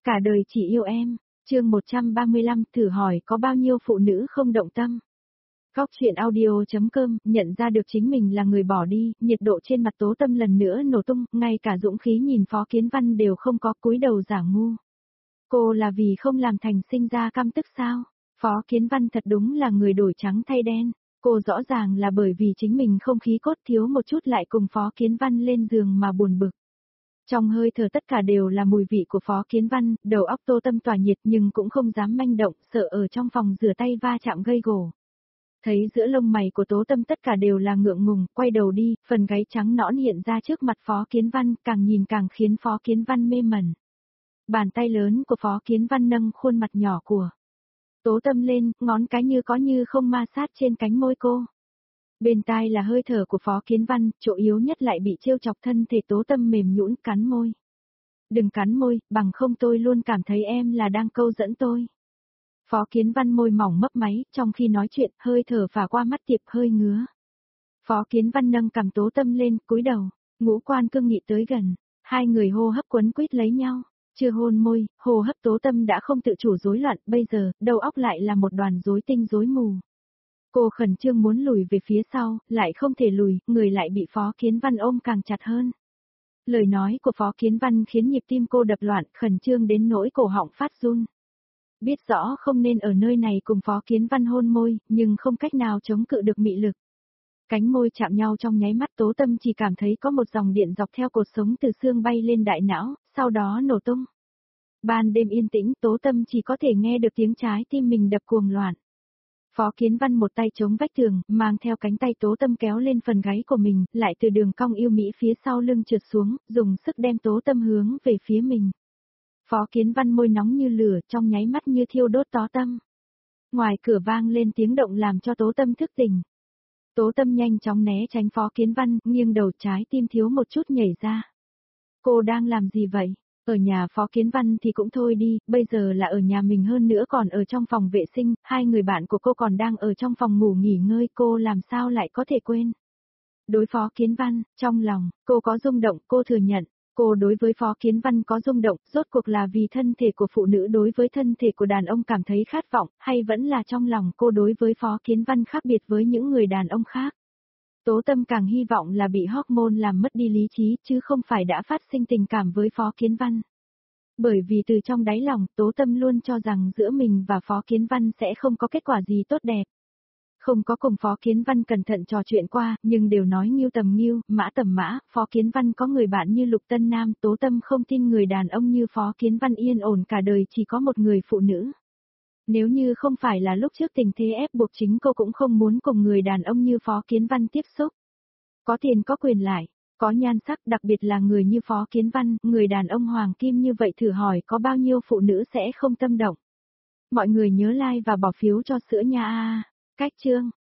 Cả đời chỉ yêu em. Chương 135, thử hỏi có bao nhiêu phụ nữ không động tâm. Góc truyện audio.com, nhận ra được chính mình là người bỏ đi, nhiệt độ trên mặt Tố Tâm lần nữa nổ tung, ngay cả dũng khí nhìn Phó Kiến Văn đều không có, cúi đầu giả ngu. Cô là vì không làm thành sinh ra căm tức sao? Phó Kiến Văn thật đúng là người đổi trắng thay đen. Cô rõ ràng là bởi vì chính mình không khí cốt thiếu một chút lại cùng Phó Kiến Văn lên giường mà buồn bực. Trong hơi thở tất cả đều là mùi vị của Phó Kiến Văn, đầu óc Tô Tâm tỏa nhiệt nhưng cũng không dám manh động, sợ ở trong phòng rửa tay va chạm gây gổ. Thấy giữa lông mày của Tố Tâm tất cả đều là ngượng ngùng, quay đầu đi, phần gáy trắng nõn hiện ra trước mặt Phó Kiến Văn, càng nhìn càng khiến Phó Kiến Văn mê mẩn. Bàn tay lớn của Phó Kiến Văn nâng khuôn mặt nhỏ của Tố Tâm lên, ngón cái như có như không ma sát trên cánh môi cô. Bên tai là hơi thở của Phó Kiến Văn, chỗ yếu nhất lại bị trêu chọc, thân thể Tố Tâm mềm nhũn cắn môi. Đừng cắn môi, bằng không tôi luôn cảm thấy em là đang câu dẫn tôi. Phó Kiến Văn môi mỏng mấp máy, trong khi nói chuyện, hơi thở phả qua mắt tiệp hơi ngứa. Phó Kiến Văn nâng cằm Tố Tâm lên, cúi đầu, ngũ quan cương nghị tới gần, hai người hô hấp quấn quýt lấy nhau. Chưa hôn môi, hô hấp Tố Tâm đã không tự chủ rối loạn, bây giờ, đầu óc lại là một đoàn rối tinh rối mù. Cô khẩn trương muốn lùi về phía sau, lại không thể lùi, người lại bị Phó Kiến Văn ôm càng chặt hơn. Lời nói của Phó Kiến Văn khiến nhịp tim cô đập loạn, khẩn trương đến nỗi cổ họng phát run. Biết rõ không nên ở nơi này cùng Phó Kiến Văn hôn môi, nhưng không cách nào chống cự được mị lực. Cánh môi chạm nhau trong nháy mắt, Tố Tâm chỉ cảm thấy có một dòng điện dọc theo cột sống từ xương bay lên đại não, sau đó nổ tung. Ban đêm yên tĩnh, Tố Tâm chỉ có thể nghe được tiếng trái tim mình đập cuồng loạn. Phó Kiến Văn một tay chống vách tường, mang theo cánh tay Tố Tâm kéo lên phần gáy của mình, lại từ đường cong yêu mỹ phía sau lưng trượt xuống, dùng sức đem Tố Tâm hướng về phía mình. Phó Kiến Văn môi nóng như lửa, trong nháy mắt như thiêu đốt Tố Tâm. Ngoài cửa vang lên tiếng động làm cho Tố Tâm thức tỉnh. Tố Tâm nhanh chóng né tránh Phó Kiến Văn, nghiêng đầu, trái tim thiếu một chút nhảy ra. Cô đang làm gì vậy? Ở nhà Phó Kiến Văn thì cũng thôi đi, bây giờ là ở nhà mình, hơn nữa còn ở trong phòng vệ sinh, hai người bạn của cô còn đang ở trong phòng ngủ nghỉ ngơi, cô làm sao lại có thể quên. Đối Phó Kiến Văn, trong lòng, cô có rung động, cô thừa nhận, cô đối với Phó Kiến Văn có rung động, rốt cuộc là vì thân thể của phụ nữ đối với thân thể của đàn ông cảm thấy khát vọng, hay vẫn là trong lòng cô đối với Phó Kiến Văn khác biệt với những người đàn ông khác. Tố Tâm càng hy vọng là bị hormone làm mất đi lý trí, chứ không phải đã phát sinh tình cảm với Phó Kiến Văn. Bởi vì từ trong đáy lòng, Tố Tâm luôn cho rằng giữa mình và Phó Kiến Văn sẽ không có kết quả gì tốt đẹp. Không có cùng Phó Kiến Văn cẩn thận trò chuyện qua, nhưng đều nói nghiêu tầm nghiêu, mã tầm mã, Phó Kiến Văn có người bạn như Lục Tân Nam, Tố Tâm không tin người đàn ông như Phó Kiến Văn yên ổn cả đời chỉ có một người phụ nữ. Nếu như không phải là lúc trước tình thế ép buộc, chính cô cũng không muốn cùng người đàn ông như Phó Kiến Văn tiếp xúc. Có tiền có quyền lại, có nhan sắc, đặc biệt là người như Phó Kiến Văn, người đàn ông hoàng kim như vậy, thử hỏi có bao nhiêu phụ nữ sẽ không tâm động. Mọi người nhớ like và bỏ phiếu cho sữa nha. Cách chương